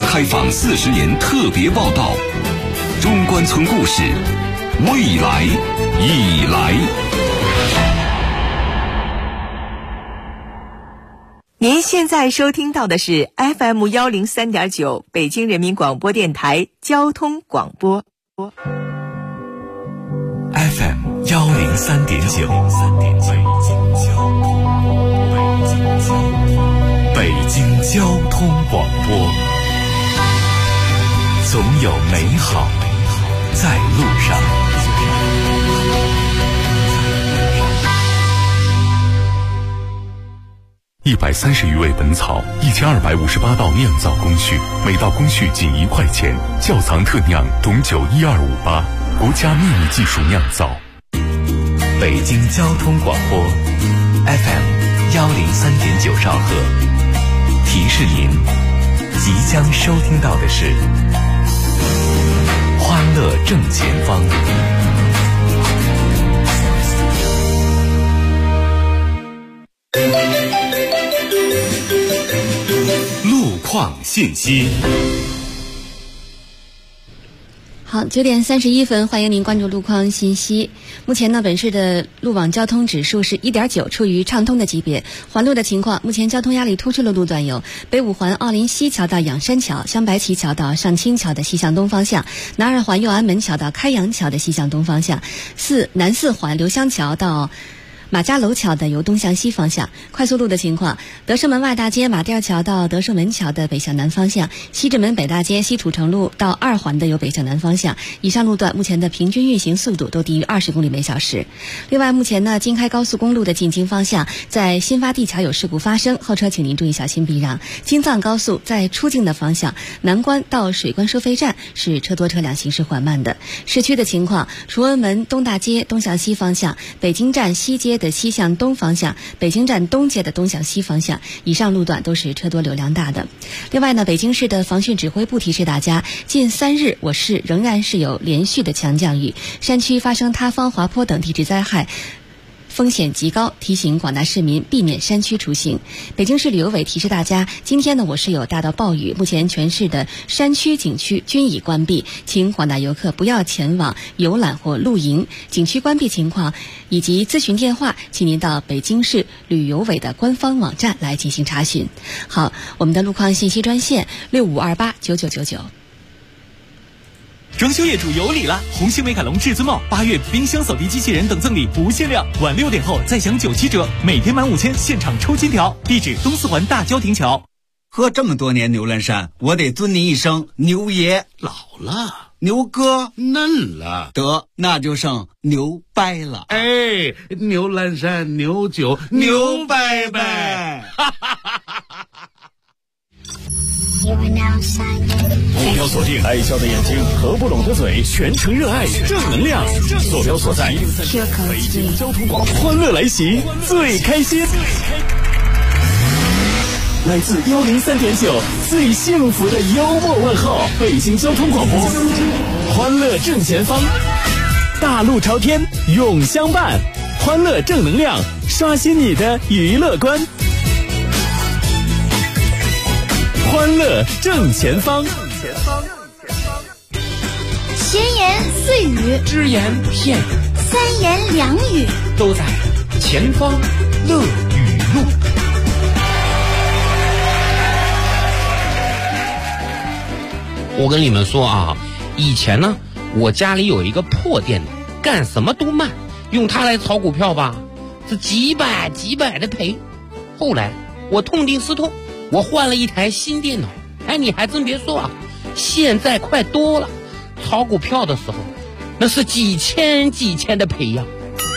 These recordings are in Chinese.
开放40年特别报道，中关村故事，未来已来。 您现在收听到的是 FM 103.9北京人民广播电台交通广播。 FM 103.9，北京交通广播，总有美好在路上。130余味本草，1258道酿造工序，每道工序仅1块钱。窖藏特酿董酒12588，国家秘密技术酿造。北京交通广播 FM 103.9兆赫，提示您即将收听到的是欢乐正前方。路况信息。 好，9点31分，欢迎您关注路况信息。目前呢，本市的路网交通指数是1.9，处于畅通的级别。环路的情况，目前交通压力突出的路段有北五环奥林西桥到仰山桥、镶白旗桥到上清桥的西向东方向，南二环右安门桥到开阳桥的西向东方向，南四环刘香桥到马家楼桥的由东向西方向。快速路的情况，德胜门外大街马甸桥到德胜门桥的北向南方向，西直门北大街西土城路到二环的由北向南方向。以上路段目前的平均运行速度都低于20公里每小时。另外，目前呢，京开高速公路的进京方向在新发地桥有事故发生，后车请您注意小心避让。京藏高速在出境的方向，南关到水关收费站是车多车辆行驶缓慢的。市区的情况，崇文门东大街东向西方向，北京站西街的西向东方向，北京站东街的东向西方向，以上路段都是车多流量大的。另外呢，北京市的防汛指挥部提示大家，近3日我市仍然是有连续的强降雨，山区发生塌方、滑坡等地质灾害风险极高，提醒广大市民避免山区出行。北京市旅游委提示大家，今天呢我市有大到暴雨，目前全市的山区景区均已关闭，请广大游客不要前往游览或露营。景区关闭情况以及咨询电话，请您到北京市旅游委的官方网站来进行查询。好，我们的路况信息专线65289999。 装修业主有礼了！红星美凯龙至尊帽8月冰箱扫地机器人等赠礼不限量，晚6点后再享97折，每天满5000现场抽金条。地址东四环大郊亭桥。 喝这么多年牛栏山，我得尊您一声牛爷。 老了， 牛哥嫩了， 得那就剩牛掰了。 哎，牛栏山牛酒牛掰掰。 目标锁定爱笑的眼睛，合不拢的嘴，全程热爱正能量。坐标所在北京交通广播，欢乐来袭，最开心。来自103.9最幸福的幽默问候，北京交通广播，欢乐正前方，大路朝天永相伴，欢乐正能量，刷新你的娱乐观。欢乐正前方， 闲言碎语， 只言片语， 三言两语， 都在前方乐语录。我跟你们说啊，以前呢，我家里有一个破电脑，干什么都慢，用它来炒股票吧，是几百的赔。后来我痛定思痛，我换了一台新电脑。哎，你还真别说啊，现在快多了，炒股票的时候那是几千的赔呀。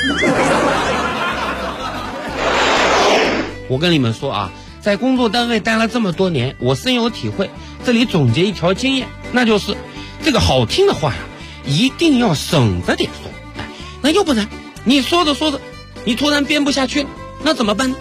我跟你们说啊，在工作单位待了这么多年，我深有体会。这里总结一条经验，那就是这个好听的话呀，一定要省着点说。哎，那要不然你说着说着，你突然编不下去了，那怎么办呢？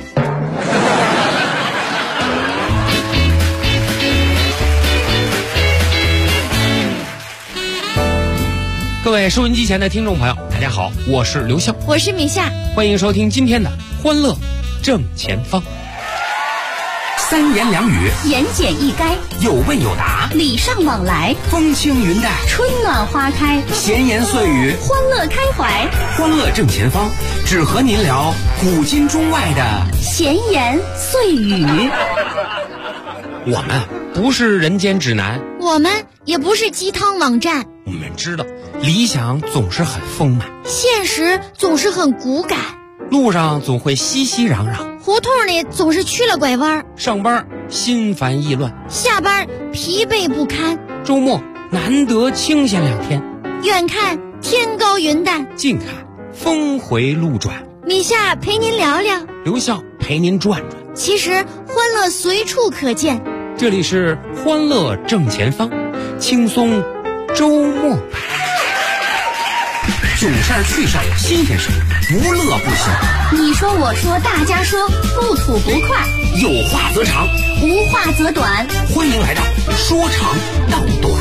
各位收音机前的听众朋友，大家好，我是刘笑， 我是米夏， 欢迎收听今天的欢乐正前方。 三言两语， 言简意赅， 有问有答， 礼尚往来， 风轻云淡， 春暖花开， 闲言碎语， 欢乐开怀， 欢乐正前方，只和您聊古今中外的闲言碎语。 我们不是人间指南， 我们也不是鸡汤网站， 我们知道理想总是很丰满， 现实总是很骨感， 路上总会熙熙攘攘， 胡同里总是去了拐弯， 上班心烦意乱， 下班疲惫不堪， 周末难得清闲2天， 远看天高云淡， 近看峰回路转， 米夏陪您聊聊， 刘笑陪您转转， 其实欢乐随处可见。 这里是欢乐正前方，轻松周末版， 囧事儿趣事儿新鲜事儿，不乐不休。 你说我说大家说，不吐不快， 有话则长， 无话则短， 欢迎来到说长道短。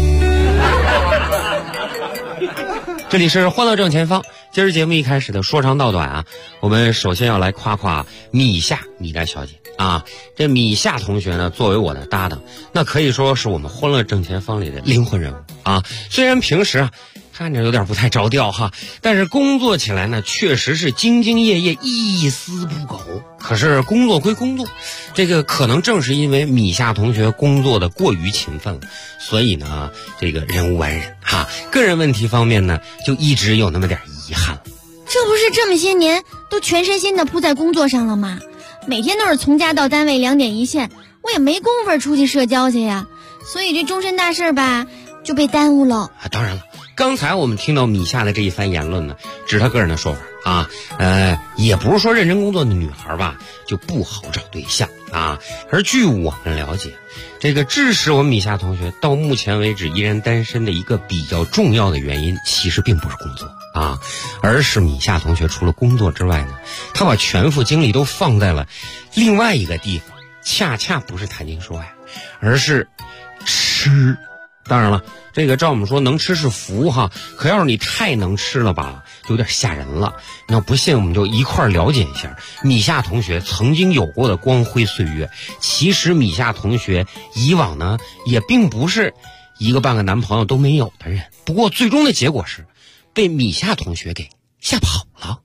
这里是欢乐正前方，今儿节目一开始的说长道短啊，我们首先要来夸夸米夏米代小姐啊。这米夏同学呢，作为我的搭档，那可以说是我们欢乐正前方里的灵魂人物啊。虽然平时啊看着有点不太着调哈，但是工作起来呢，确实是兢兢业业，一丝不苟。可是工作归工作，这个可能正是因为米夏同学工作的过于勤奋了，所以呢，这个人无完人哈。个人问题方面呢，就一直有那么点遗憾了。 这不是这么些年都全身心的扑在工作上了吗？每天都是从家到单位2点一线，我也没工夫出去社交去呀，所以这终身大事吧就被耽误了。 当然了，刚才我们听到米夏的这一番言论呢，只是他个人的说法啊，也不是说认真工作的女孩吧就不好找对象啊。而据我们了解，这个致使我们米夏同学到目前为止依然单身的一个比较重要的原因，其实并不是工作啊，而是米夏同学除了工作之外呢，他把全副精力都放在了另外一个地方，恰恰不是谈情说爱，而是吃。当然了，这个照我们说能吃是福哈，可要是你太能吃了吧，就有点吓人了。你要不信，我们就一块了解一下米夏同学曾经有过的光辉岁月。其实米夏同学以往呢，也并不是一个半个男朋友都没有的人，不过最终的结果是被米夏同学给吓跑了。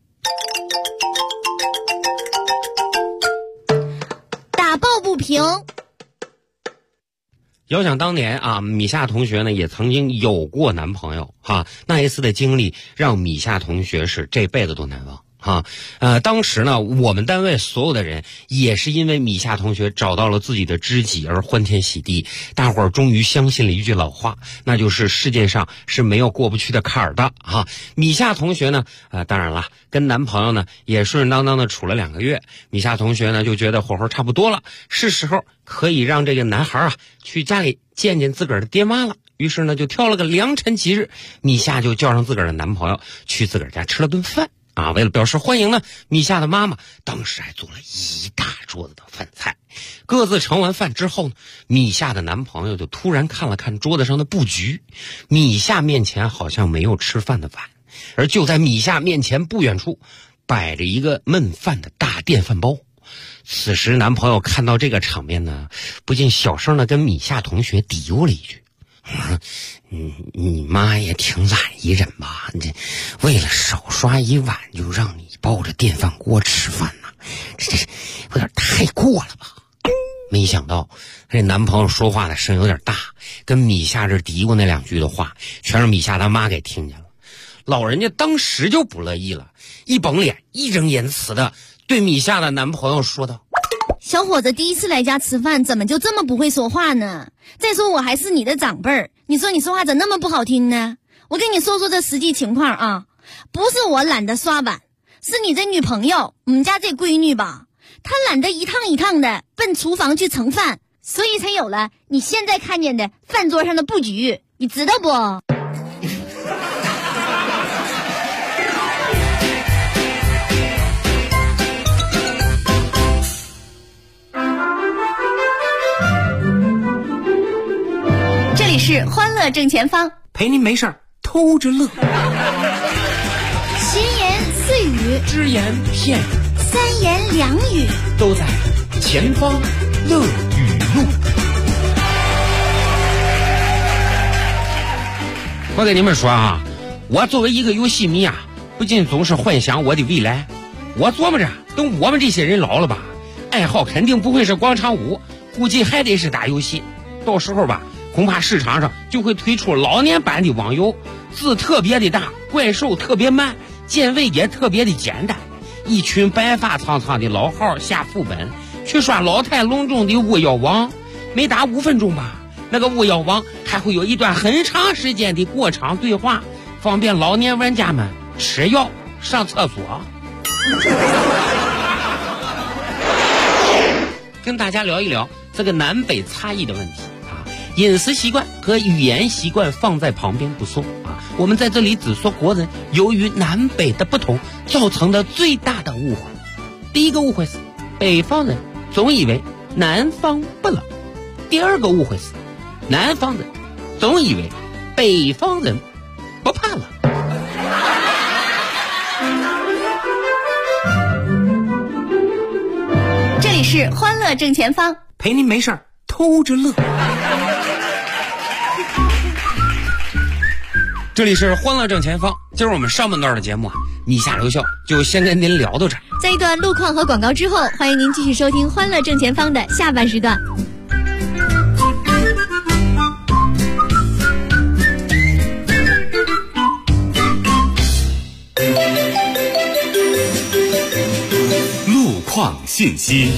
打抱不平。 遥想当年啊，米夏同学呢也曾经有过男朋友哈，那一次的经历让米夏同学是这辈子都难忘哈。当时呢，我们单位所有的人也是因为米夏同学找到了自己的知己而欢天喜地，大伙儿终于相信了一句老话，那就是世界上是没有过不去的坎儿的哈。米夏同学呢，当然了，跟男朋友呢也顺顺当当的处了2个月，米夏同学呢就觉得火候差不多了，是时候可以让这个男孩啊去家里见见自个儿的爹妈了。于是呢，就挑了个良辰吉日，米夏就叫上自个儿的男朋友去自个儿家吃了顿饭啊。为了表示欢迎呢，米夏的妈妈当时还做了一大桌子的饭菜。各自盛完饭之后呢，米夏的男朋友就突然看了看桌子上的布局，米夏面前好像没有吃饭的碗，而就在米夏面前不远处摆着一个焖饭的大电饭煲。此时男朋友看到这个场面呢，不禁小声的跟米夏同学嘀咕了一句，你妈也挺懒一人吧，这为了少刷一碗就让你抱着电饭锅吃饭呢，这有点太过了吧。没想到这男朋友说话的声有点大，跟米夏这嘀咕那2句的话全让米夏他妈给听见了。老人家当时就不乐意了，一绷脸义正言辞的对米夏的男朋友说道， 小伙子第一次来家吃饭，怎么就这么不会说话呢？再说我还是你的长辈儿，你说你说话怎么那么不好听呢？我跟你说说这实际情况啊，不是我懒得刷碗，是你这女朋友，我们家这闺女吧，她懒得一趟一趟的奔厨房去盛饭，所以才有了你现在看见的饭桌上的布局，你知道不？这里是欢乐正前方， 陪您没事偷着乐。 闲言碎语， 只言片语， 三言两语， 都在前方乐语录。我跟你们说啊，我作为一个游戏迷啊，不仅总是幻想我的未来，我琢磨着等我们这些人老了吧，爱好肯定不会是广场舞，估计还得是打游戏。到时候吧，恐怕市场上就会推出老年版的网游，字特别的大，怪兽特别慢，键位也特别的简单。一群白发苍苍的老号下副本去刷老态龙钟的巫妖王，没打5分钟吧，那个巫妖王还会有一段很长时间的过场对话，方便老年玩家们吃药上厕所。跟大家聊一聊这个南北差异的问题啊，饮食习惯和语言习惯放在旁边不说啊，我们在这里只说国人由于南北的不同造成的最大的误会。第一个误会是北方人总以为南方不冷，第二个误会是南方人总以为北方人不怕冷。 这里是欢乐正前方， 陪您没事儿偷着乐。 这里是欢乐正前方，今儿我们上半段的节目啊，你下留校就先跟您聊到这儿。 在一段路况和广告之后，欢迎您继续收听欢乐正前方的下半时段。 路况信息。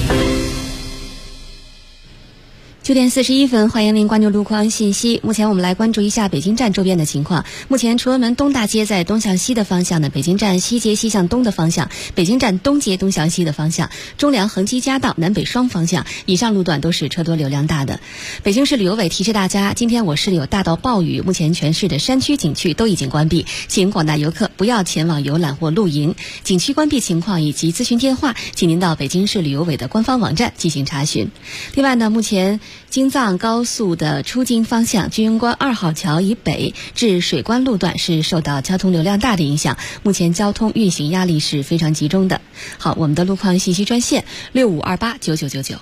9点41分，欢迎您关注路况信息。目前我们来关注一下北京站周边的情况。目前崇文门东大街在东向西的方向呢，北京站西街西向东的方向，北京站东街东向西的方向，中粮恒基嘉道南北双方向以上路段都是车多流量大的。北京市旅游委提示大家，今天我市里有大到暴雨，目前全市的山区景区都已经关闭，请广大游客不要前往游览或露营。景区关闭情况以及咨询电话，请您到北京市旅游委的官方网站进行查询。另外呢，目前京藏高速的出京方向居庸关2号桥以北至水关路段是受到交通流量大的影响，目前交通运行压力是非常集中的。好，我们的路况信息专线65289999。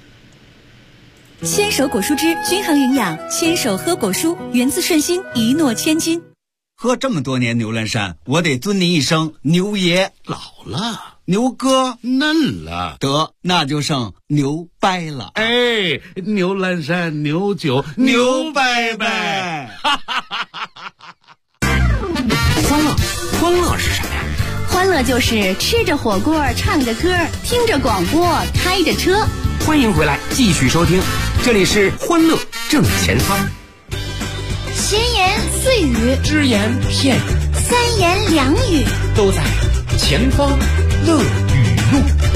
牵手果蔬汁均衡营养，牵手喝果蔬，源自顺心，一诺千金。 喝这么多年牛栏山，我得尊你一声牛爷。 老了， 牛哥嫩了， 得那就剩牛掰了。 哎，牛栏山牛酒牛掰掰。 欢乐是什么呀？ 欢乐就是吃着火锅，唱着歌，听着广播，开着车。 欢迎回来，继续收听，这里是欢乐正前方。 闲言碎语， 只言片语， 三言两语， 都在前方乐语录。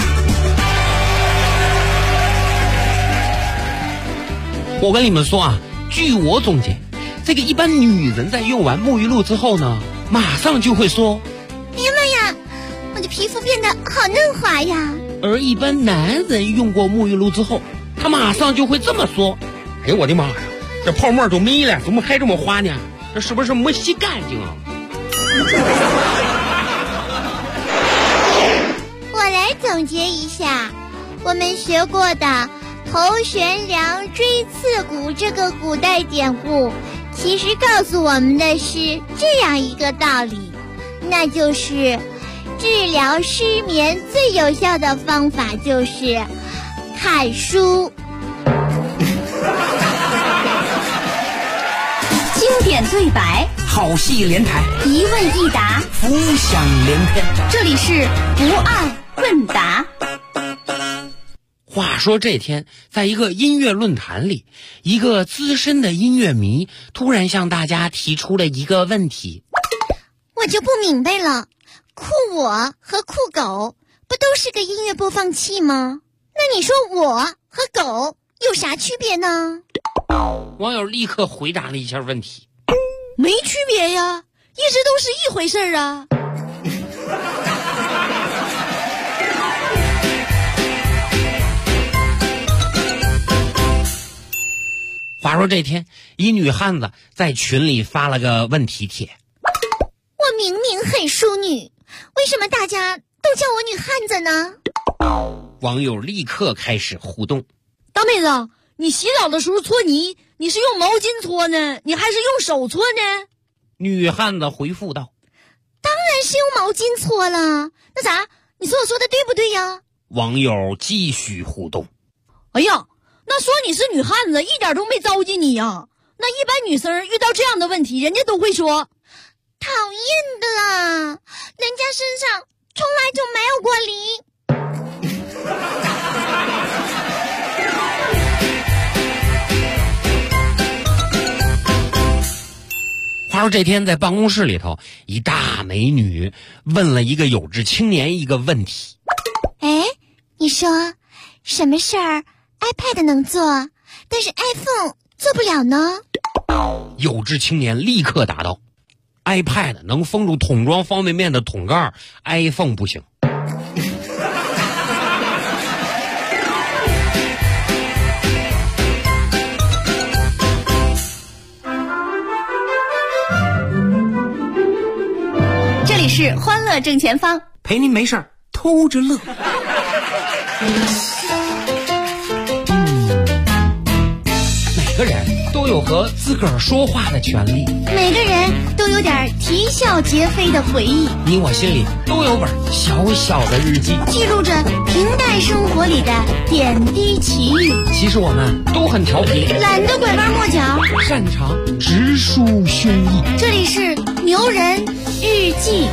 我跟你们说啊，据我总结，这个一般女人在用完沐浴露之后呢，马上就会说：“ 哎呀妈呀，我的皮肤变得好嫩滑呀。” 而一般男人用过沐浴露之后，他马上就会这么说：“哎呦我的妈呀，这泡沫都没了，怎么还这么滑呢？这是不是没洗干净啊？” 我来总结一下，我们学过的头悬梁锥刺股这个古代典故，其实告诉我们的是这样一个道理，那就是治疗失眠最有效的方法就是看书。 经典对白， 好戏连台， 一问一答， 浮想联翩。 这里是不二问答。 话说这天，在一个音乐论坛里，一个资深的音乐迷突然向大家提出了一个问题。 我就不明白了，酷我和酷狗不都是个音乐播放器吗？那你说我和狗有啥区别呢？ 网友立刻回答了一下问题。 没区别呀，一直都是一回事儿啊。 话说这天，一女汉子在群里发了个问题帖。 我明明很淑女，为什么大家都叫我女汉子呢？ 网友立刻开始互动。 大妹子，你洗澡的时候搓泥，你是用毛巾搓呢，你还是用手搓呢？ 女汉子回复道： 当然是用毛巾搓了。那啥，你说我说的对不对呀？ 网友继续互动。 哎呀，那说你是女汉子一点都没糟践你呀。那一般女生遇到这样的问题，人家都会说讨厌的啦，人家身上从来就没有过梨。 话说这天在办公室里头，一大美女问了一个有志青年一个问题。 哎，你说什么事儿 iPad 能做，但是 iPhone 做不了呢？ 有志青年立刻答道 ：iPad 能封住桶装方便面的桶盖 ，iPhone 不行。 这里是欢乐正前方， 陪您没事儿偷着乐。 每个人都有和自个儿说话的权利， 每个人都有点啼笑皆非的回忆， 你我心里都有本小小的日记， 记录着平淡生活里的点滴奇遇。 其实我们都很调皮， 懒得拐弯抹角， 擅长直抒胸臆。 这里是牛人日记。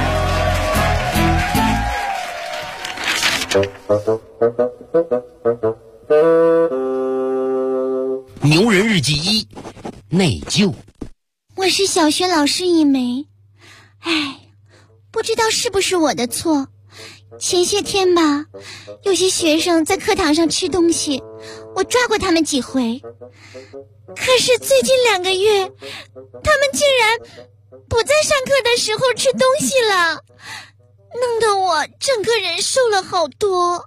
牛人日记1：内疚。 我是小学老师一枚，不知道是不是我的错。前些天吧，有些学生在课堂上吃东西，我抓过他们几回。可是最近2个月，他们竟然不在上课的时候吃东西了，弄得我整个人瘦了好多。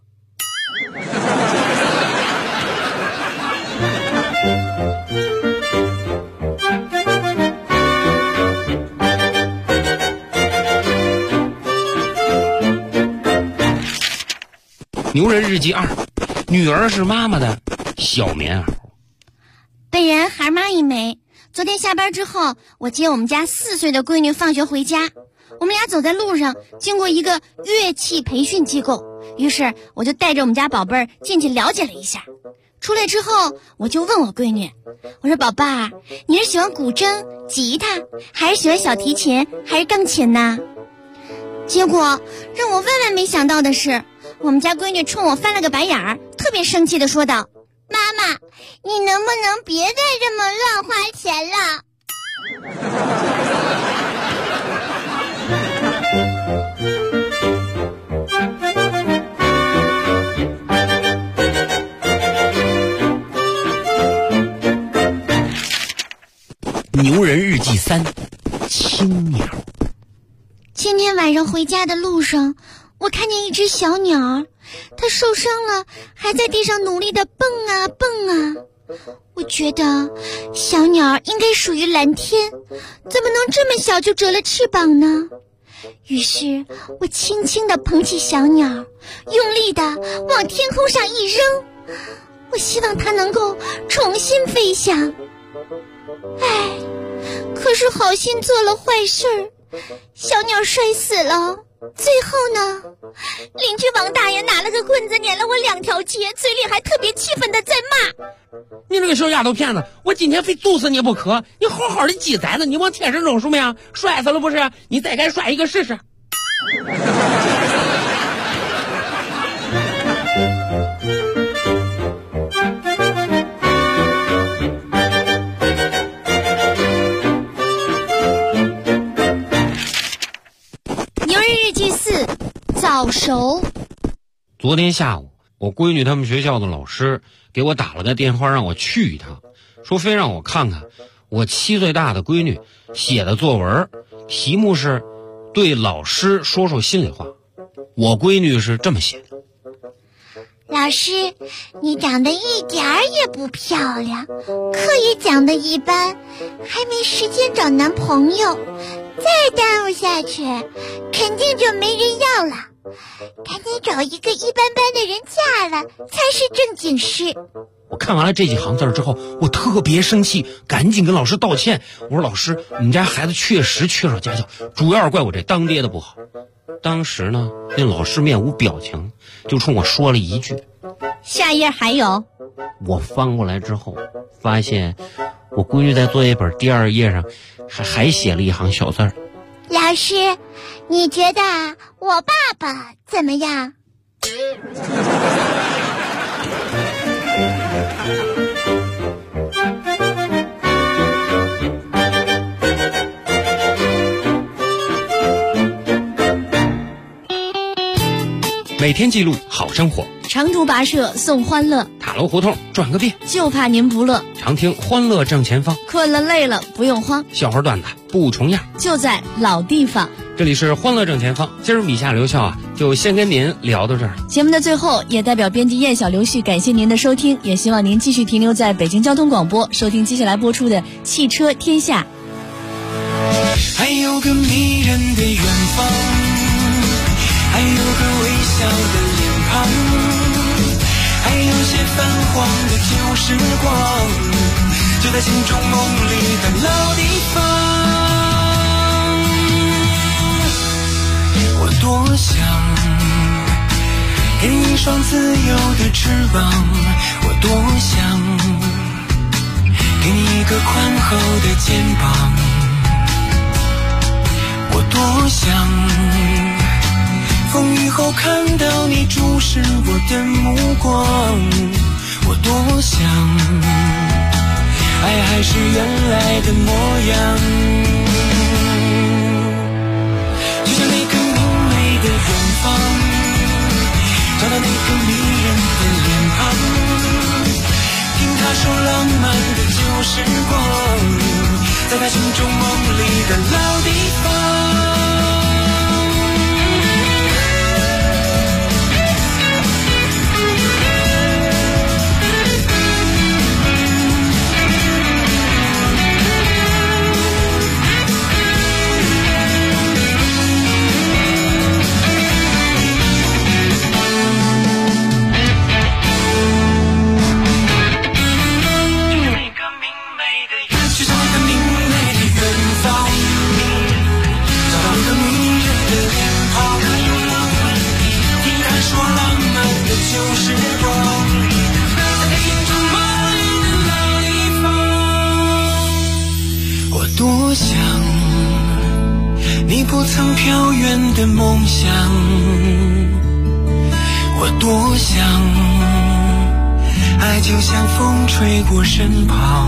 牛人日记2：女儿是妈妈的小棉袄。 本人孩妈一枚。昨天下班之后，我接我们家4岁的闺女放学回家，我们俩走在路上，经过一个乐器培训机构，于是我就带着我们家宝贝儿进去了解了一下。出来之后，我就问我闺女，我说宝贝儿，你是喜欢古筝、吉他，还是喜欢小提琴，还是钢琴呢？结果让我万万没想到的是，我们家闺女冲我翻了个白眼儿，特别生气地说道：妈妈，你能不能别再这么乱花钱了？ 牛人日记3：青鸟。 今天晚上回家的路上，我看见一只小鸟，它受伤了，还在地上努力地蹦啊蹦啊。我觉得小鸟应该属于蓝天，怎么能这么小就折了翅膀呢？于是我轻轻地捧起小鸟，用力地往天空上一扔，我希望它能够重新飞翔。可是好心做了坏事儿，小鸟摔死了。最后呢，邻居王大爷拿了个棍子撵了我2条街，嘴里还特别气愤的在骂： 你这个小丫头片子，我今天非揍死你不可！你好好的鸡崽子，你往天上扔什么呀？摔死了不是？你再敢摔一个试试！ 牛人日记4：早熟。 昨天下午，我闺女他们学校的老师给我打了个电话，让我去一趟，说非让我看看我7岁大的闺女写的作文，题目是对老师说说心里话。我闺女是这么写的： 老师，你长得一点儿也不漂亮，课也讲得一般，还没时间找男朋友，再耽误下去肯定就没人要了。 赶紧找一个一般般的人嫁了才是正经事。 我看完了这几行字之后，我特别生气，赶紧跟老师道歉。我说老师，你们家孩子确实缺少家教，主要是怪我这当爹的不好。当时呢，那老师面无表情，就冲我说了一句： 下页还有。 我翻过来之后，发现我闺女在作业本第2页上还写了一行小字儿： 老师，你觉得我爸爸怎么样？ 每天记录好生活， 长途跋涉送欢乐， 塔楼胡同转个遍， 就怕您不乐。 常听欢乐正前方， 困了累了不用慌， 笑话段子不重样， 就在老地方。 这里是欢乐正前方，今儿米夏刘笑就先跟您聊到这儿。 节目的最后，也代表编辑燕小刘旭感谢您的收听，也希望您继续停留在北京交通广播，收听接下来播出的《汽车天下》。 还有个迷人的远方，还有个微笑的脸庞，还有些泛黄的旧时光，就在心中梦里的老地方。我多想给你一双自由的翅膀，我多想给你一个宽厚的肩膀，我多想风雨后看到你注视我的目光，我多想爱还是原来的模样，就像那个明媚的远方，找到那个迷人的脸庞，听他说浪漫的旧时光，在他心中梦里的老地方。多想你不曾飘远的梦想，我多想爱就像风吹过身旁，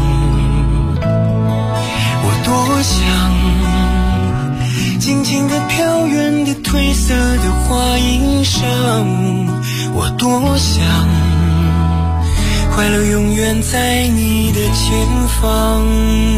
我多想静静地飘远的褪色的花衣裳，我多想快乐永远在你的前方。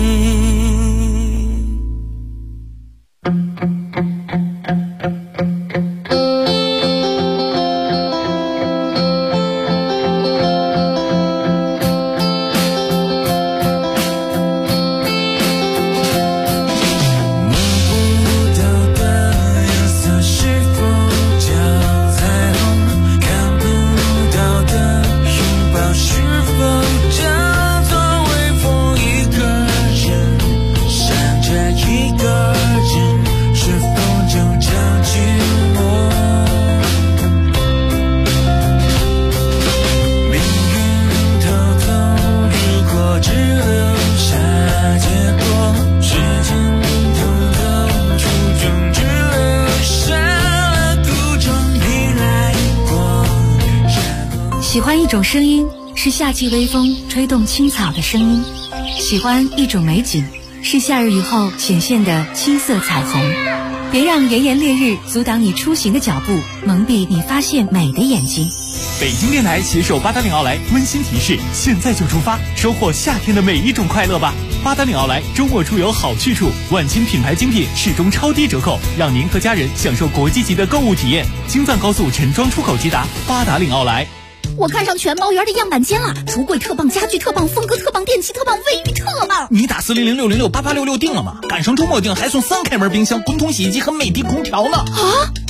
喜欢一种声音，是夏季微风吹动青草的声音；喜欢一种美景，是夏日雨后显现的青色彩虹。别让炎炎烈日阻挡你出行的脚步，蒙蔽你发现美的眼睛。 北京电台携手880奥莱温馨提示：现在就出发，收获夏天的每一种快乐吧！880奥莱周末出游好去处，万金品牌精品始终超低折扣，让您和家人享受国际级的购物体验。京藏高速陈庄出口直达880奥莱。 我看上全毛园的样板间了，橱柜特棒，家具特棒，风格特棒，电器特棒，卫浴特棒。 你打400-606-8866订了吗？赶上周末订还送3开门冰箱、滚筒洗衣机和美的空调呢。 啊，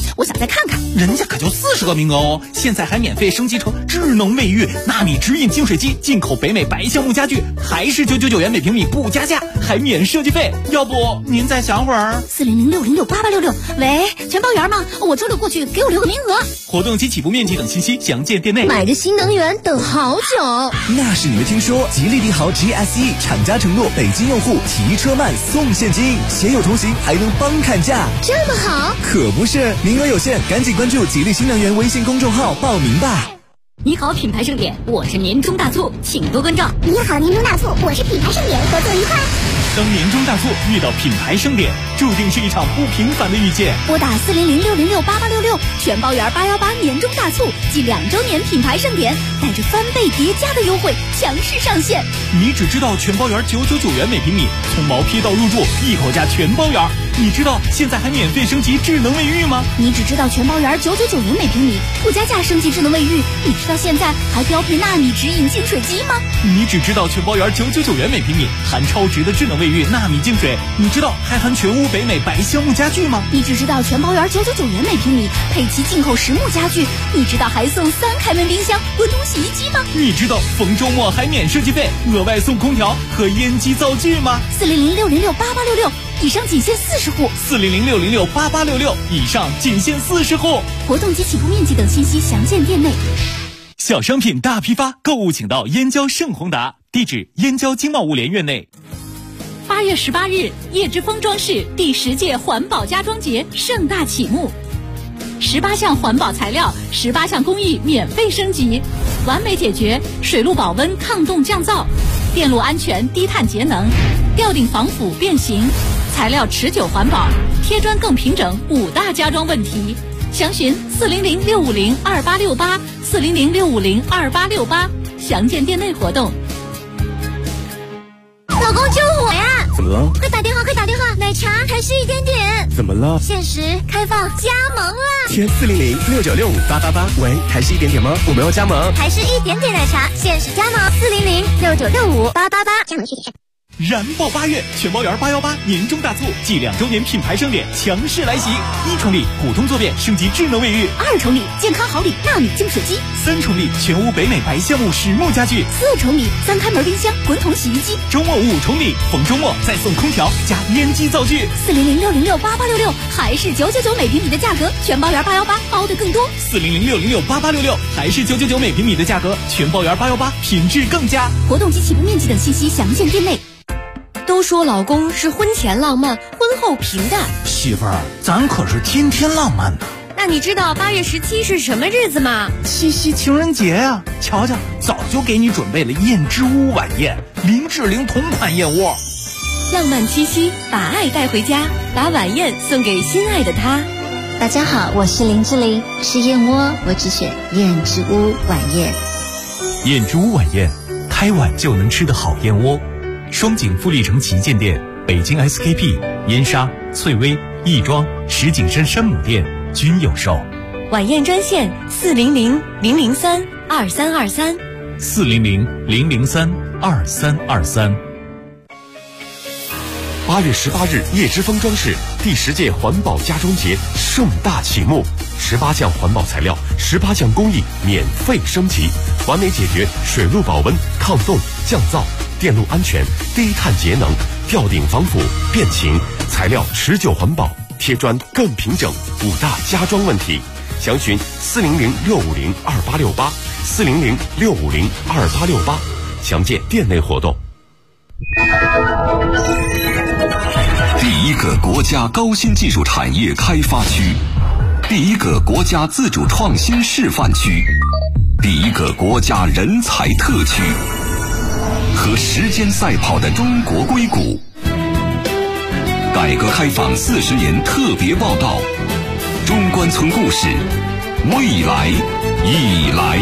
我想再看看。 人家可就40个名额哦，现在还免费升级成智能卫浴纳米直饮净水机，进口北美白橡木家具，还是999元每平米不加价，还免设计费。要不您再想会儿 ？4006068866，喂，全包圆吗？我周六过去，给我留个名额。 活动及起步面积等信息详见店内。 买个新能源等好久， 那是你没听说。吉利帝豪 GSE 厂家承诺北京用户提车慢送现金，携友同行还能帮看价， 这么好？ 可不是，名额有限，赶紧关注吉利新能源微信公众号报名吧。 你好，品牌盛典，我是年终大促，请多关照。 你好，年终大促，我是品牌盛典，合作愉快。 当年终大促遇到品牌盛典，注定是一场不平凡的遇见。 拨打4006068866，全包圆818年终大促暨2周年品牌盛典，带着翻倍叠加的优惠强势上线。 你只知道全包圆999元每平米，从毛坯到入住一口价全包圆。你知道现在还免费升级智能卫浴吗？ 你只知道全包圆999元每平米，不加价升级智能卫浴。你知道现在还标配纳米直饮净水机吗？ 你只知道全包圆999元每平米，含超值的智能卫浴纳米净水。你知道还含全屋北美白橡木家具吗？ 你只知道全包圆999元每平米，配齐进口实木家具。你知道还送3开门冰箱、滚筒洗衣机吗？ 你知道逢周末还免设计费，额外送空调和烟机灶具吗 ？4006068866，以上仅限40户。 4006068866，以上仅限40户。 活动及起步面积等信息详见店内。 小商品大批发，购物请到燕郊盛宏达，地址燕郊经贸物联院内。 8月18日，叶之峰装饰第10届环保家装节盛大启幕，18项环保材料、18项工艺免费升级，完美解决水路保温、抗冻降噪、电路安全、低碳节能、吊顶防腐变形、材料持久环保、贴砖更平整5大家装问题。详询400-650-2868，400-650-2868，详见店内活动。 老公救我呀！ 怎么了？ 快打电话，快打电话！奶茶还是1点点。 怎么了？ 限时开放加盟了。 填400-6965-888。喂，还是1点点吗？我们要加盟。 还是1点点奶茶，限时加盟400-6965-888。加盟具体是。 燃爆8月，全包圆818年终大促暨2周年品牌盛典强势来袭！1重礼普通坐便升级智能卫浴 ，2重礼健康好礼纳米净水机 ，3重礼全屋北美白橡木实木家具 ，4重礼3开门冰箱、滚筒洗衣机。 周末5重礼，逢周末再送空调加烟机灶具。 400-606-8866，还是999每平米的价格，全包圆818包的更多。 400-606-8866，还是999每平米的价格，全包圆818品质更佳。 活动及起步面积等信息详见店内。 都说老公是婚前浪漫，婚后平淡。 媳妇儿，咱可是天天浪漫呢。 那你知道8月17是什么日子吗？ 七夕情人节呀！瞧瞧，早就给你准备了燕之屋晚宴，林志玲同款燕窝。 浪漫七夕，把爱带回家，把晚宴送给心爱的他。 大家好，我是林志玲，吃燕窝我只选燕之屋晚宴。 燕之屋晚宴，开碗就能吃的好燕窝。双井富力城旗舰店、北京 SKP、燕莎、翠微、亦庄、石景山山姆店均有售。 晚宴专线400-003-2323。 400-003-2323。8月18日，叶之峰装饰第10届环保家装节盛大启幕，18项环保材料、18项工艺免费升级，完美解决水路保温、抗冻、降噪、电路安全、低碳节能、吊顶防腐、变形、材料持久环保、贴砖更平整5大家装问题。详询400-650-2868， 400-650-2868，详见店内活动。 第一个国家高新技术产业开发区，第一个国家自主创新示范区，第一个国家人才特区，和时间赛跑的中国硅谷。改革开放40年特别报道，中关村故事，未来已来。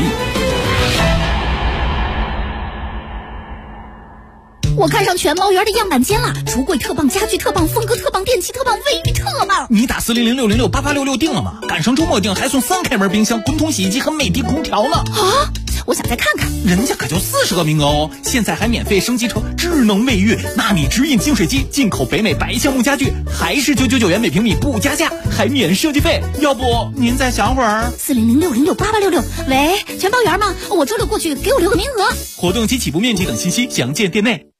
我看上全包园的样板间了，橱柜特棒，家具特棒，风格特棒，电器特棒，卫浴特棒。 你打400-606-8866订了吗？赶上周末订还送3开门冰箱、滚筒洗衣机和美的空调呢。 啊！ 我想再看看。 人家可就40个名额哦，现在还免费升级成智能卫浴、纳米直饮净水机，进口北美白橡木家具，还是999元每平米不加价，还免设计费。要不您再想会儿 ？4006068866，喂，全包圆吗？我周六过去，给我留个名额。 活动及起步面积等信息详见店内。